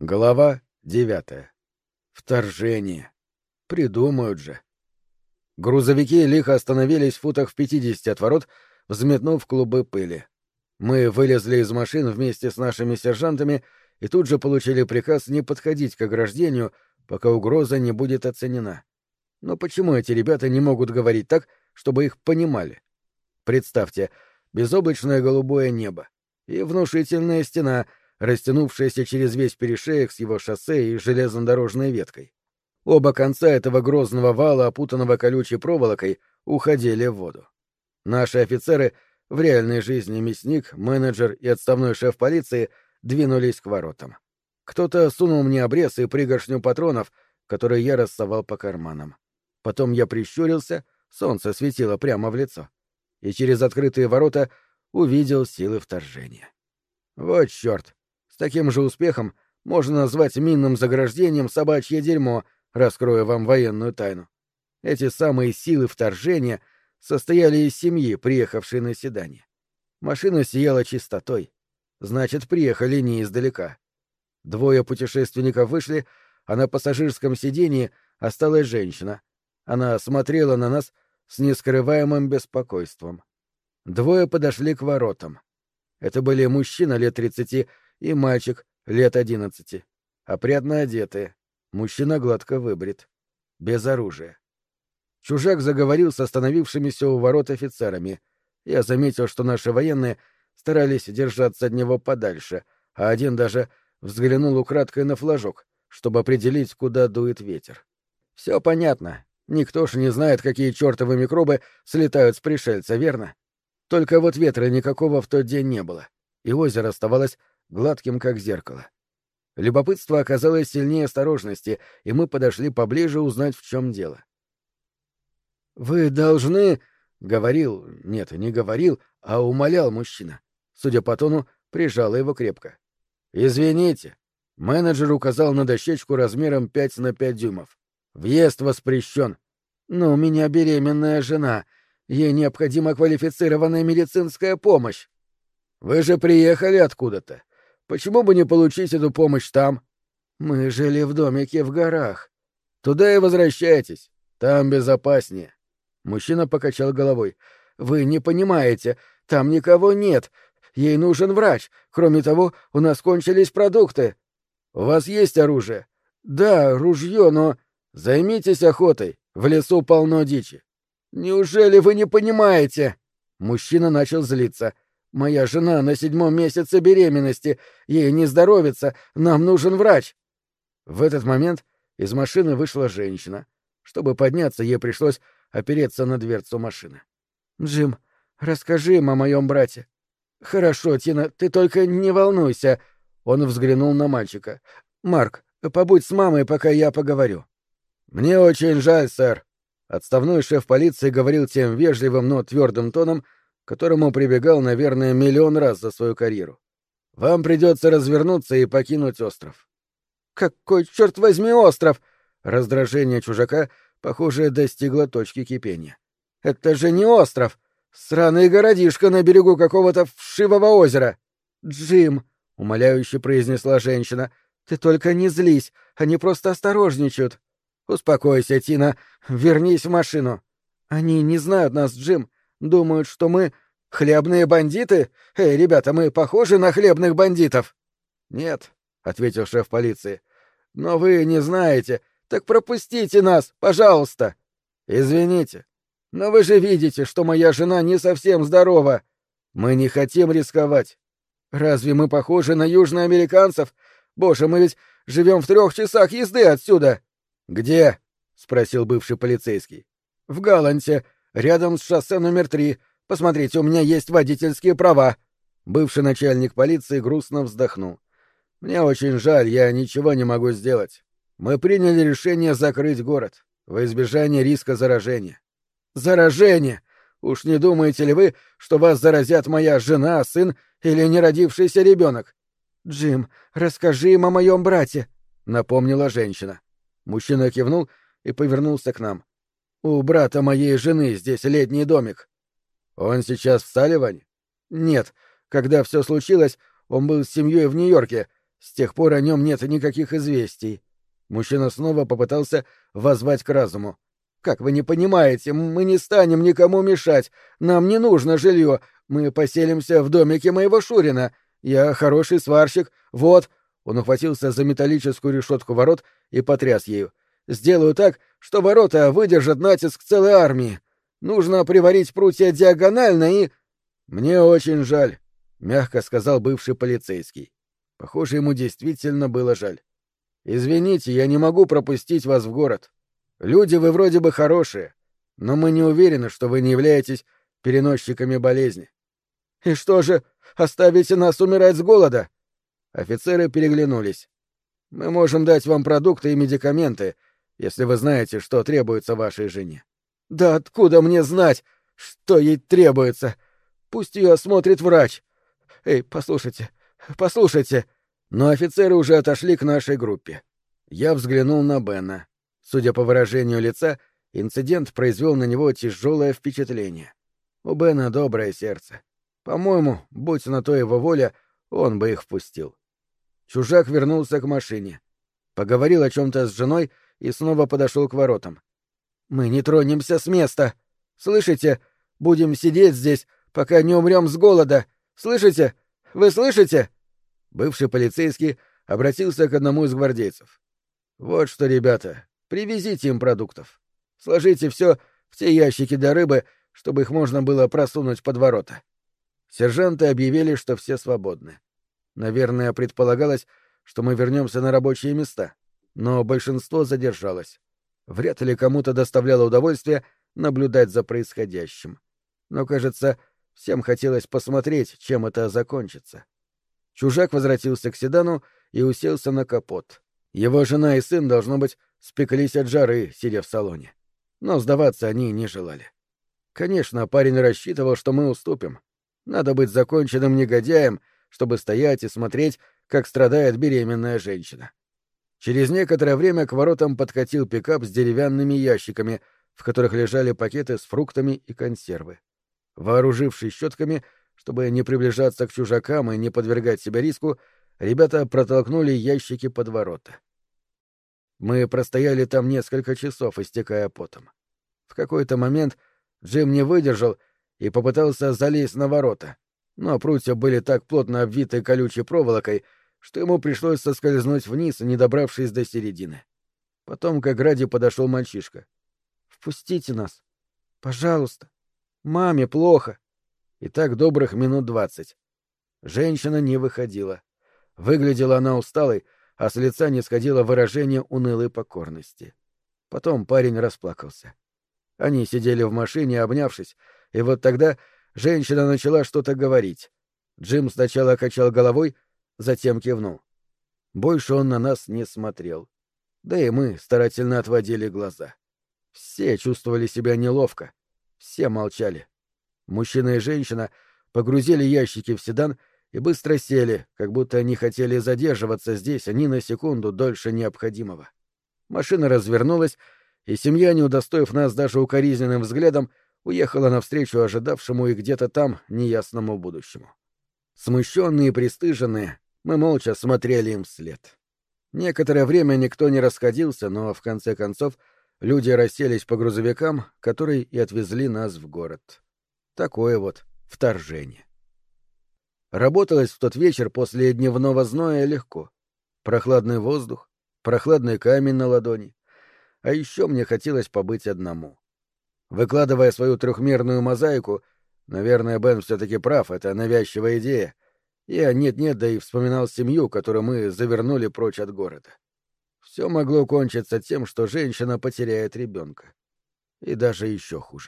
Глава 9. Вторжение. Придумают же. Грузовики лихо остановились в футах в 50 от ворот, взметнув клубы пыли. Мы вылезли из машин вместе с нашими сержантами и тут же получили приказ не подходить к ограждению, пока угроза не будет оценена. Но почему эти ребята не могут говорить так, чтобы их понимали? Представьте, безоблачное голубое небо и внушительная стена — растянувшаяся через весь перешеек с его шоссе и железнодорожной веткой. Оба конца этого грозного вала, опутанного колючей проволокой, уходили в воду. Наши офицеры, в реальной жизни мясник, менеджер и отставной шеф полиции, двинулись к воротам. Кто-то сунул мне обрез и пригоршню патронов, которые я рассовал по карманам. Потом я прищурился, солнце светило прямо в лицо, и через открытые ворота увидел силы вторжения. Вот чёрт! С таким же успехом можно назвать минным заграждением собачье дерьмо, раскрою вам военную тайну. Эти самые силы вторжения состояли из семьи, приехавшей на седане. Машина сияла чистотой. Значит, приехали не издалека. Двое путешественников вышли, а на пассажирском сиденье осталась женщина. Она смотрела на нас с нескрываемым беспокойством. Двое подошли к воротам. Это были мужчина лет 30 и мальчик лет 11, опрятно одетые, мужчина гладко выбрит, без оружия. Чужак заговорил с остановившимися у ворот офицерами. Я заметил, что наши военные старались держаться от него подальше, а один даже взглянул украдкой на флажок, чтобы определить, куда дует ветер. Все понятно. Никто ж не знает, какие чертовы микробы слетают с пришельца, верно? Только вот ветра никакого в тот день не было, и озеро оставалось гладким, как зеркало. Любопытство оказалось сильнее осторожности, и мы подошли поближе узнать, в чем дело. «Вы должны...» — говорил... Нет, не говорил, а умолял мужчина. Судя по тону, прижала его крепко. «Извините». Менеджер указал на дощечку размером 5 на 5 дюймов. «Въезд воспрещен». «Но у меня беременная жена. Ей необходима квалифицированная медицинская помощь». «Вы же приехали откуда-то. Почему бы не получить эту помощь там?» «Мы жили в домике в горах». «Туда и возвращайтесь. Там безопаснее». Мужчина покачал головой. «Вы не понимаете. Там никого нет. Ей нужен врач. Кроме того, у нас кончились продукты». «У вас есть оружие?» «Да, ружье, но...» «Займитесь охотой. В лесу полно дичи». «Неужели вы не понимаете?» Мужчина начал злиться. «Моя жена на 7-м месяце беременности. Ей не здоровится. Нам нужен врач». В этот момент из машины вышла женщина. Чтобы подняться, ей пришлось опереться на дверцу машины. «Джим, расскажи им о моем брате». «Хорошо, Тина, ты только не волнуйся». Он взглянул на мальчика. «Марк, побудь с мамой, пока я поговорю». «Мне очень жаль, сэр». Отставной шеф полиции говорил тем вежливым, но твердым тоном, к которому прибегал, наверное, миллион раз за свою карьеру. «Вам придется развернуться и покинуть остров». «Какой, черт возьми, остров?» Раздражение чужака, похоже, достигло точки кипения. «Это же не остров! Сраный городишко на берегу какого-то вшивого озера!» «Джим!» — умоляюще произнесла женщина. «Ты только не злись, они просто осторожничают». «Успокойся, Тина, вернись в машину». «Они не знают нас, Джим. Думают, что мы хлебные бандиты? Эй, ребята, мы похожи на хлебных бандитов?» «Нет», — ответил шеф полиции. «Но вы не знаете. Так пропустите нас, пожалуйста». «Извините. Но вы же видите, что моя жена не совсем здорова. Мы не хотим рисковать. Разве мы похожи на южноамериканцев? Боже, мы ведь живем в 3 часах езды отсюда». «Где?» — спросил бывший полицейский. «В Галланте, рядом с шоссе номер 3. Посмотрите, у меня есть водительские права». Бывший начальник полиции грустно вздохнул. «Мне очень жаль, я ничего не могу сделать. Мы приняли решение закрыть город во избежание риска заражения». «Заражение! Уж не думаете ли вы, что вас заразят моя жена, сын или неродившийся ребенок?» «Джим, расскажи им о моем брате», — напомнила женщина. Мужчина кивнул и повернулся к нам. «У брата моей жены здесь летний домик». «Он сейчас в Салливане?» «Нет. Когда все случилось, он был с семьей в Нью-Йорке. С тех пор о нем нет никаких известий. Мужчина снова попытался воззвать к разуму. «Как вы не понимаете, мы не станем никому мешать. Нам не нужно жилье. Мы поселимся в домике моего Шурина. Я хороший сварщик. Вот...» Он ухватился за металлическую решетку ворот и потряс ею. «Сделаю так, что ворота выдержат натиск целой армии. Нужно приварить прутья диагонально и...» «Мне очень жаль», — мягко сказал бывший полицейский. Похоже, ему действительно было жаль. «Извините, я не могу пропустить вас в город. Люди вы вроде бы хорошие, но мы не уверены, что вы не являетесь переносчиками болезни». «И что же, оставите нас умирать с голода?» Офицеры переглянулись. «Мы можем дать вам продукты и медикаменты, если вы знаете, что требуется вашей жене». «Да откуда мне знать, что ей требуется? Пусть ее осмотрит врач. Эй, послушайте, послушайте». Но офицеры уже отошли к нашей группе. Я взглянул на Бена. Судя по выражению лица, инцидент произвел на него тяжелое впечатление. У Бена доброе сердце. По-моему, будь на то его воля, он бы их впустил. Чужак вернулся к машине. Поговорил о чем-то с женой и снова подошел к воротам. «Мы не тронемся с места. Слышите? Будем сидеть здесь, пока не умрем с голода. Слышите? Вы слышите?» Бывший полицейский обратился к одному из гвардейцев. «Вот что, ребята, привезите им продуктов. Сложите все в те ящики для рыбы, чтобы их можно было просунуть под ворота». Сержанты объявили, что все свободны. Наверное, предполагалось, что мы вернемся на рабочие места, но большинство задержалось. Вряд ли кому-то доставляло удовольствие наблюдать за происходящим. Но, кажется, всем хотелось посмотреть, чем это закончится. Чужак возвратился к седану и уселся на капот. Его жена и сын, должно быть, спеклись от жары, сидя в салоне. Но сдаваться они не желали. Конечно, парень рассчитывал, что мы уступим. Надо быть законченным негодяем, чтобы стоять и смотреть, как страдает беременная женщина. Через некоторое время к воротам подкатил пикап с деревянными ящиками, в которых лежали пакеты с фруктами и консервы. Вооружившись щетками, чтобы не приближаться к чужакам и не подвергать себя риску, ребята протолкнули ящики под ворота. Мы простояли там несколько часов, истекая потом. В какой-то момент Джим не выдержал и попытался залезть на ворота, но прутья были так плотно обвиты колючей проволокой, что ему пришлось соскользнуть вниз, не добравшись до середины. Потом к ограде подошел мальчишка. «Впустите нас. Пожалуйста. Маме плохо». И так добрых минут 20. Женщина не выходила. Выглядела она усталой, а с лица не сходило выражение унылой покорности. Потом парень расплакался. Они сидели в машине, обнявшись, и вот тогда женщина начала что-то говорить. Джим сначала качал головой, затем кивнул. Больше он на нас не смотрел. Да и мы старательно отводили глаза. Все чувствовали себя неловко. Все молчали. Мужчина и женщина погрузили ящики в седан и быстро сели, как будто не хотели задерживаться здесь ни на секунду дольше необходимого. Машина развернулась, и семья, не удостоив нас даже укоризненным взглядом, уехала навстречу ожидавшему их где-то там неясному будущему. Смущенные и пристыженные, мы молча смотрели им вслед. Некоторое время никто не расходился, но, в конце концов, люди расселись по грузовикам, которые и отвезли нас в город. Такое вот вторжение. Работалось в тот вечер после дневного зноя легко. Прохладный воздух, прохладный камень на ладони. А еще мне хотелось побыть одному. Выкладывая свою трехмерную мозаику, наверное, Бен все-таки прав, это навязчивая идея, я нет-нет, да и вспоминал семью, которую мы завернули прочь от города. Все могло кончиться тем, что женщина потеряет ребенка. И даже еще хуже.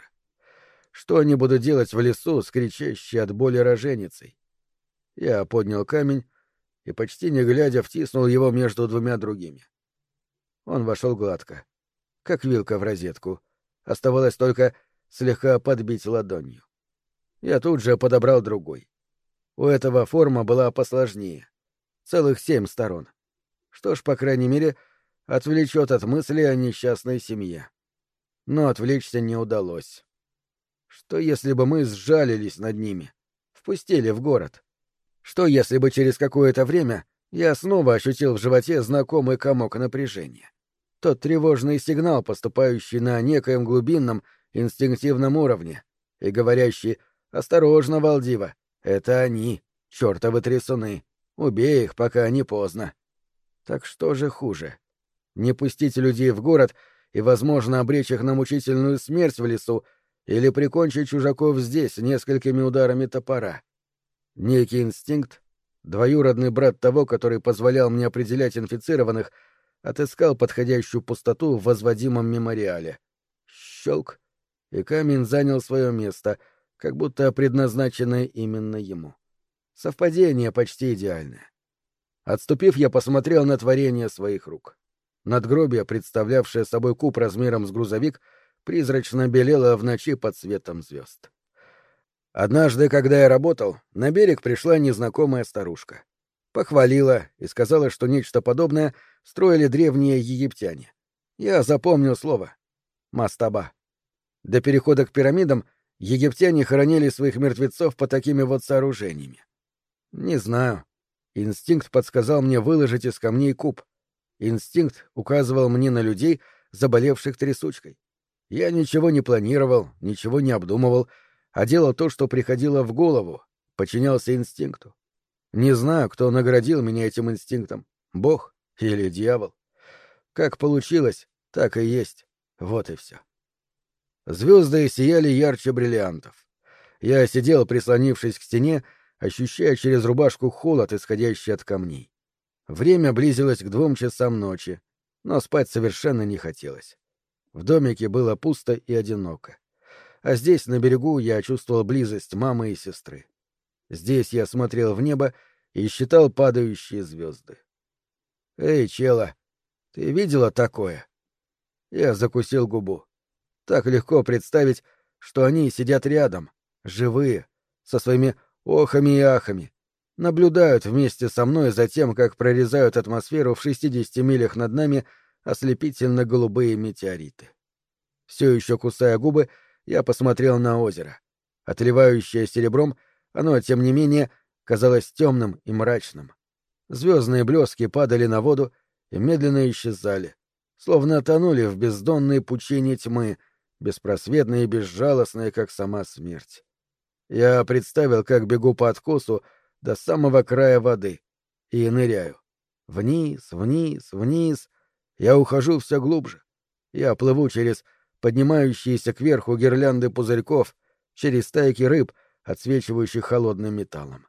Что они будут делать в лесу с кричащей от боли роженицей? Я поднял камень и, почти не глядя, втиснул его между двумя другими. Он вошел гладко, как вилка в розетку. Оставалось только слегка подбить ладонью. Я тут же подобрал другой. У этого форма была посложнее. Целых 7 сторон. Что ж, по крайней мере, отвлечет от мысли о несчастной семье. Но отвлечься не удалось. Что, если бы мы сжалились над ними, впустили в город? Что, если бы через какое-то время Я снова ощутил в животе знакомый комок напряжения. Тот тревожный сигнал, поступающий на некоем глубинном, инстинктивном уровне, и говорящий «Осторожно, Валдива, это они, чертовы трясуны, убей их, пока не поздно». Так что же хуже? Не пустить людей в город и, возможно, обречь их на мучительную смерть в лесу или прикончить чужаков здесь несколькими ударами топора? Некий инстинкт, двоюродный брат того, который позволял мне определять инфицированных, отыскал подходящую пустоту в возводимом мемориале. Щелк, и камень занял свое место, как будто предназначенное именно ему. Совпадение почти идеальное. Отступив, я посмотрел на творение своих рук. Надгробие, представлявшее собой куб размером с грузовик, призрачно белело в ночи под светом звезд. Однажды, когда я работал, на берег пришла незнакомая старушка. Похвалила и сказала, что нечто подобное строили древние египтяне. Я запомнил слово — мастаба. До перехода к пирамидам египтяне хоронили своих мертвецов под такими вот сооружениями. Не знаю. Инстинкт подсказал мне выложить из камней куб. Инстинкт указывал мне на людей, заболевших трясучкой. Я ничего не планировал, ничего не обдумывал, а делал то, что приходило в голову, подчинялся инстинкту. Не знаю, кто наградил меня этим инстинктом, Бог или дьявол. Как получилось, так и есть. Вот и все. Звезды сияли ярче бриллиантов. Я сидел, прислонившись к стене, ощущая через рубашку холод, исходящий от камней. Время близилось к 2 часам ночи, но спать совершенно не хотелось. В домике было пусто и одиноко. А здесь, на берегу, я чувствовал близость мамы и сестры. Здесь я смотрел в небо и считал падающие звезды. «Эй, чела, ты видела такое?» Я закусил губу. Так легко представить, что они сидят рядом, живые, со своими охами и ахами, наблюдают вместе со мной за тем, как прорезают атмосферу в 60 милях над нами ослепительно-голубые метеориты. Все еще кусая губы, я посмотрел на озеро. Отливающее серебром, оно, тем не менее, казалось темным и мрачным. Звездные блески падали на воду и медленно исчезали, словно тонули в бездонной пучине тьмы, беспросветные и безжалостные, как сама смерть. Я представил, как бегу по откосу до самого края воды и ныряю. Вниз, вниз, вниз. Я ухожу все глубже. Я плыву через поднимающиеся кверху гирлянды пузырьков, через стайки рыб, отсвечивающих холодным металлом.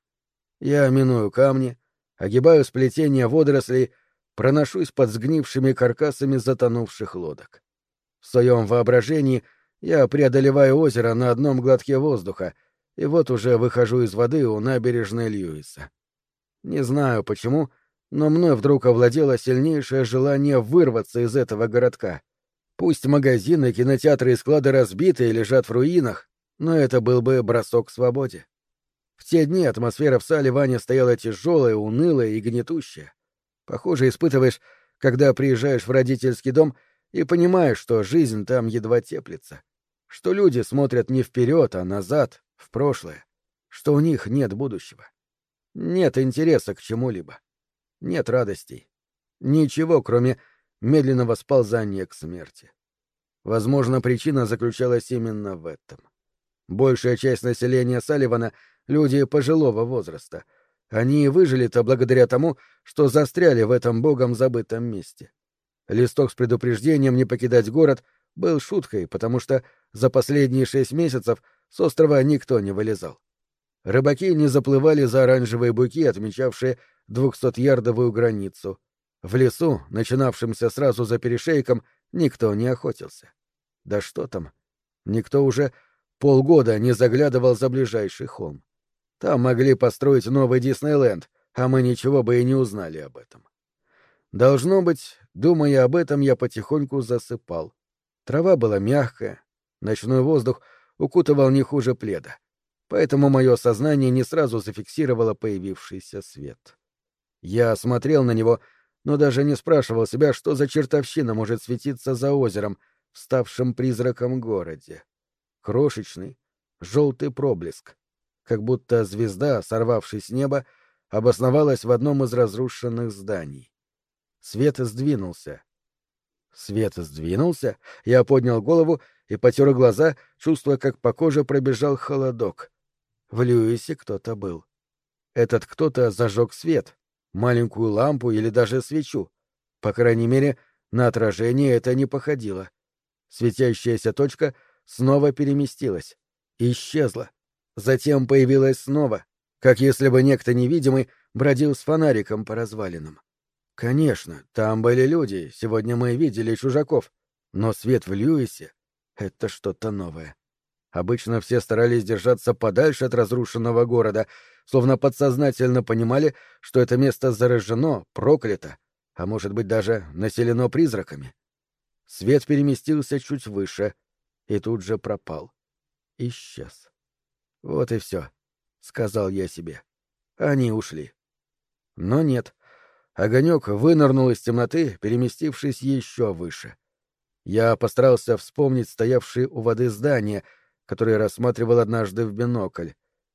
Я миную камни, огибаю сплетения водорослей, проношусь под сгнившими каркасами затонувших лодок. В своем воображении я преодолеваю озеро на одном глотке воздуха, и вот уже выхожу из воды у набережной Льюиса. Не знаю почему, но мной вдруг овладело сильнейшее желание вырваться из этого городка. Пусть магазины, кинотеатры и склады разбиты и лежат в руинах, но это был бы бросок к свободе. В те дни атмосфера в Салливане стояла тяжелая, унылая и гнетущая. Похоже, испытываешь, когда приезжаешь в родительский дом и понимаешь, что жизнь там едва теплится, что люди смотрят не вперед, а назад, в прошлое, что у них нет будущего. Нет интереса к чему-либо. Нет радостей. Ничего, кроме медленного сползания к смерти. Возможно, причина заключалась именно в этом. Большая часть населения Салливана — люди пожилого возраста. Они выжили-то благодаря тому, что застряли в этом богом забытом месте. Листок с предупреждением не покидать город был шуткой, потому что за последние 6 месяцев с острова никто не вылезал. Рыбаки не заплывали за оранжевые буки, отмечавшие 200-ярдовую границу. В лесу, начинавшемся сразу за перешейком, никто не охотился. Да что там, никто уже полгода не заглядывал за ближайший холм. Там могли построить новый Диснейленд, а мы ничего бы и не узнали об этом. Должно быть, думая об этом, я потихоньку засыпал. Трава была мягкая, ночной воздух укутывал не хуже пледа, поэтому мое сознание не сразу зафиксировало появившийся свет. Я смотрел на него, но даже не спрашивал себя, что за чертовщина может светиться за озером, вставшим призраком городе. Крошечный, желтый проблеск, как будто звезда, сорвавшись с неба, обосновалась в одном из разрушенных зданий. Свет сдвинулся. Свет сдвинулся? Я поднял голову и потер глаза, чувствуя, как по коже пробежал холодок. В Льюисе кто-то был. Этот кто-то зажег свет, маленькую лампу или даже свечу. По крайней мере, на отражение это не походило. Светящаяся точка снова переместилась. Исчезла. Затем появилась снова, как если бы некто невидимый бродил с фонариком по развалинам. Конечно, там были люди, сегодня мы видели чужаков, но свет в Льюисе — это что-то новое. Обычно все старались держаться подальше от разрушенного города, словно подсознательно понимали, что это место заражено, проклято, а может быть даже населено призраками. Свет переместился чуть выше и тут же пропал. Исчез. Вот и все, — сказал я себе. Они ушли. Но нет. Огонек вынырнул из темноты, переместившись еще выше. Я постарался вспомнить стоявшие у воды здания, которые рассматривал однажды в бинокль.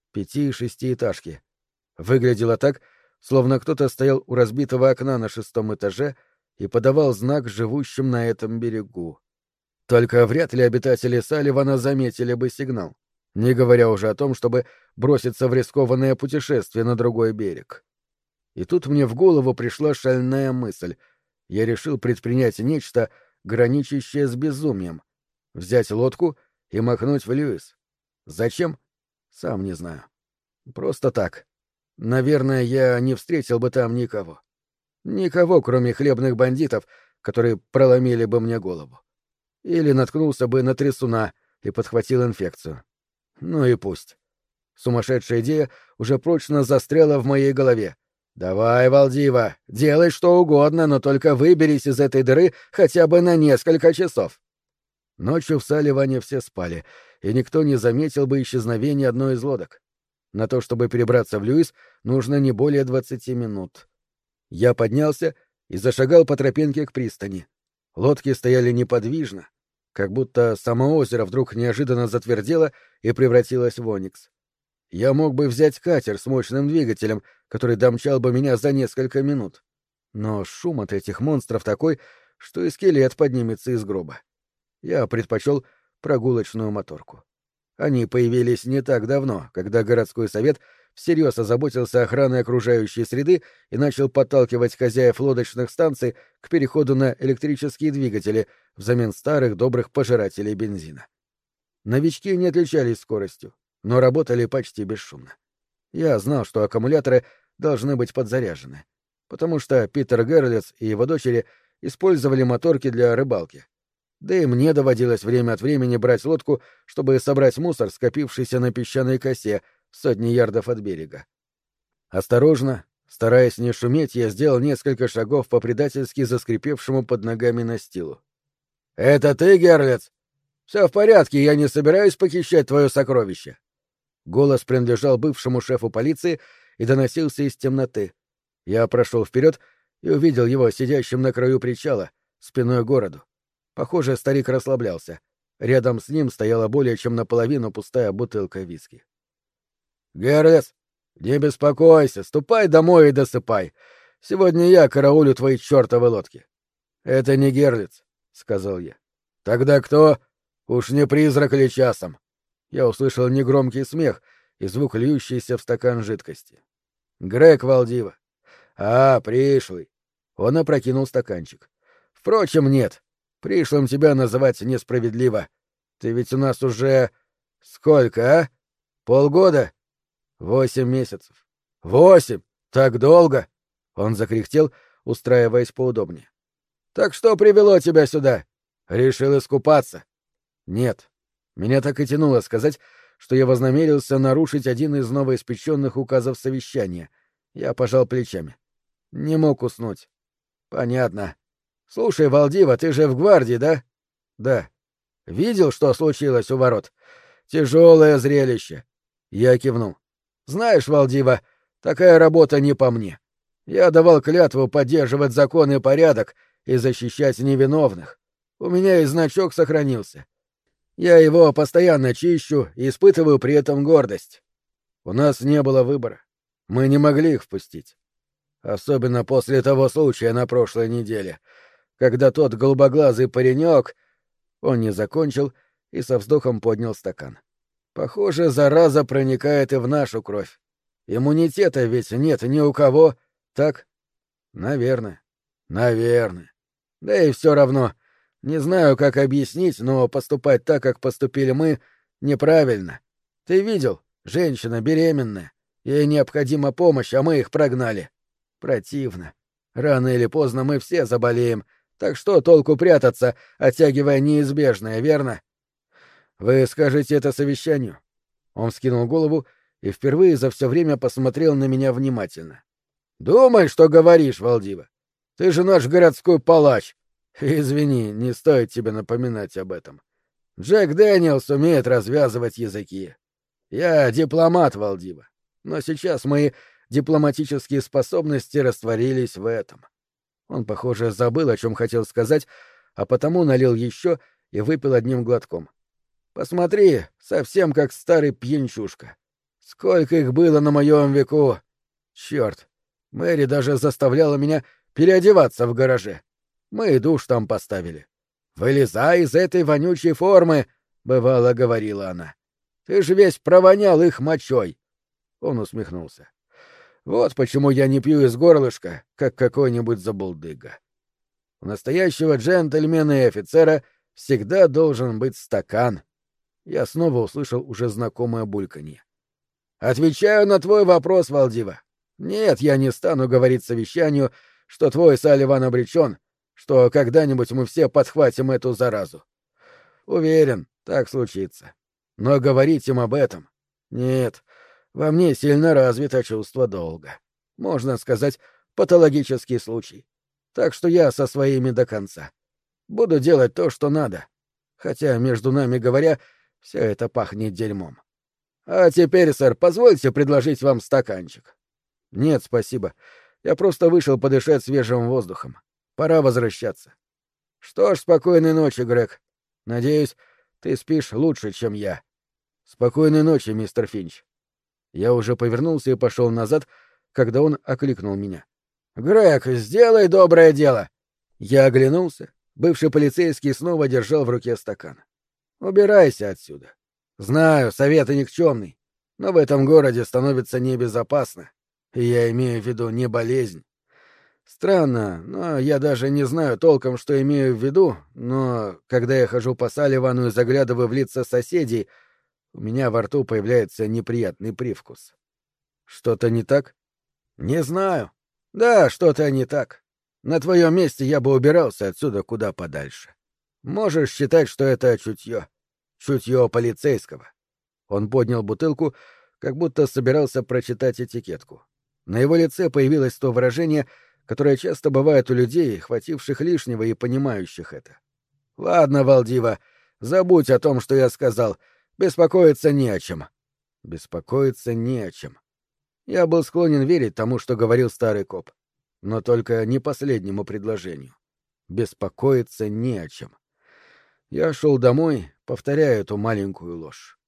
5-6-этажки. Выглядело так, словно кто-то стоял у разбитого окна на 6-м этаже и подавал знак живущим на этом берегу. Только вряд ли обитатели Салливана заметили бы сигнал, не говоря уже о том, чтобы броситься в рискованное путешествие на другой берег. И тут мне в голову пришла шальная мысль. Я решил предпринять нечто, граничащее с безумием. Взять лодку и махнуть в Льюис. Зачем? Сам не знаю. Просто так. Наверное, я не встретил бы там никого. Никого, кроме хлебных бандитов, которые проломили бы мне голову. Или наткнулся бы на трясуна и подхватил инфекцию. Ну и пусть. Сумасшедшая идея уже прочно застряла в моей голове. «Давай, Валдива, делай что угодно, но только выберись из этой дыры хотя бы на несколько часов». Ночью в Салливане все спали, и никто не заметил бы исчезновения одной из лодок. На то, чтобы перебраться в Льюис, нужно не более 20 минут. Я поднялся и зашагал по тропинке к пристани. Лодки стояли неподвижно, как будто само озеро вдруг неожиданно затвердело и превратилось в оникс. Я мог бы взять катер с мощным двигателем, который домчал бы меня за несколько минут. Но шум от этих монстров такой, что и скелет поднимется из гроба. Я предпочел прогулочную моторку. Они появились не так давно, когда городской совет всерьез озаботился охраной окружающей среды и начал подталкивать хозяев лодочных станций к переходу на электрические двигатели взамен старых добрых пожирателей бензина. Новички не отличались скоростью, но работали почти бесшумно. Я знал, что аккумуляторы должны быть подзаряжены, потому что Питер Герлиц и его дочери использовали моторки для рыбалки. Да и мне доводилось время от времени брать лодку, чтобы собрать мусор, скопившийся на песчаной косе в сотни ярдов от берега. Осторожно, стараясь не шуметь, я сделал несколько шагов по предательски заскрипевшему под ногами настилу. «Это ты, Герлиц? Все в порядке, я не собираюсь похищать твое сокровище». Голос принадлежал бывшему шефу полиции и доносился из темноты. Я прошел вперед и увидел его сидящим на краю причала, спиной к городу. Похоже, старик расслаблялся. Рядом с ним стояла более чем наполовину пустая бутылка виски. «Герлиц, не беспокойся, ступай домой и досыпай. Сегодня я караулю твои чертовы лодки». «Это не Герлиц», — сказал я. «Тогда кто? Уж не призрак ли часом?» Я услышал негромкий смех и звук льющийся в стакан жидкости. «Грег Валдива». «А, пришлый». Он опрокинул стаканчик. «Впрочем, нет. Пришлым тебя называть несправедливо. Ты ведь у нас уже... Сколько, а? Полгода? 8 месяцев. 8? Так долго?» Он закряхтел, устраиваясь поудобнее. «Так что привело тебя сюда? Решил искупаться?» «Нет. Меня так и тянуло сказать, что я вознамерился нарушить один из новоиспеченных указов совещания. Я пожал плечами. Не мог уснуть. Понятно. Слушай, Валдива, ты же в гвардии, да? Да. Видел, что случилось у ворот? Тяжелое зрелище. Я кивнул. Знаешь, Валдива, такая работа не по мне. Я давал клятву поддерживать закон и порядок и защищать невиновных. У меня и значок сохранился. Я его постоянно чищу и испытываю при этом гордость. У нас не было выбора. Мы не могли их впустить. Особенно после того случая на прошлой неделе, когда тот голубоглазый паренек... Он не закончил и со вздохом поднял стакан. Похоже, зараза проникает и в нашу кровь. Иммунитета ведь нет ни у кого, так? Наверное. Наверное. Да и все равно. Не знаю, как объяснить, но поступать так, как поступили мы, неправильно. Ты видел? Женщина беременная. Ей необходима помощь, а мы их прогнали. Противно. Рано или поздно мы все заболеем, так что толку прятаться, оттягивая неизбежное, верно? Вы скажете это совещанию? Он вскинул голову и впервые за все время посмотрел на меня внимательно. Думай, что говоришь, Валдива. Ты же наш городской палач. Извини, не стоит тебе напоминать об этом. Джек Дэниелс умеет развязывать языки. Я дипломат, Валдива. Но сейчас мои дипломатические способности растворились в этом. Он, похоже, забыл, о чем хотел сказать, а потому налил еще и выпил одним глотком. Посмотри, совсем как старый пьянчушка. Сколько их было на моем веку! Черт! Мэри даже заставляла меня переодеваться в гараже. Мы и душ там поставили. «Вылезай из этой вонючей формы!» — бывало говорила она. «Ты же весь провонял их мочой!» Он усмехнулся. «Вот почему я не пью из горлышка, как какой-нибудь забулдыга. У настоящего джентльмена и офицера всегда должен быть стакан». Я снова услышал уже знакомое бульканье. «Отвечаю на твой вопрос, Валдива. Нет, я не стану говорить совещанию, что твой Салливан обречен, что когда-нибудь мы все подхватим эту заразу. Уверен, так случится. Но говорить им об этом... Нет, во мне сильно развито чувство долга. Можно сказать, патологический случай. Так что я со своими до конца. Буду делать то, что надо. Хотя, между нами говоря, все это пахнет дерьмом. А теперь, сэр, позвольте предложить вам стаканчик. Нет, спасибо. Я просто вышел подышать свежим воздухом. Пора возвращаться. Что ж, спокойной ночи, Грег. Надеюсь, ты спишь лучше, чем я. Спокойной ночи, мистер Финч. Я уже повернулся и пошел назад, когда он окликнул меня. Грег, сделай доброе дело. Я оглянулся. Бывший полицейский снова держал в руке стакан. Убирайся отсюда. Знаю, советы никчемный, но в этом городе становится небезопасно. И я имею в виду не болезнь. Странно, но я даже не знаю толком, что имею в виду, но когда я хожу по Салливану и заглядываю в лица соседей, у меня во рту появляется неприятный привкус. Что-то не так? Не знаю. Да, что-то не так. На твоем месте я бы убирался отсюда куда подальше. Можешь считать, что это чутье. Чутье полицейского. Он поднял бутылку, как будто собирался прочитать этикетку. На его лице появилось то выражение, которое часто бывает у людей, хвативших лишнего и понимающих это. «Ладно, Валдива, забудь о том, что я сказал. Беспокоиться не о чем». Беспокоиться не о чем. Я был склонен верить тому, что говорил старый коп. Но только не последнему предложению. Беспокоиться не о чем. Я шел домой, повторяя эту маленькую ложь.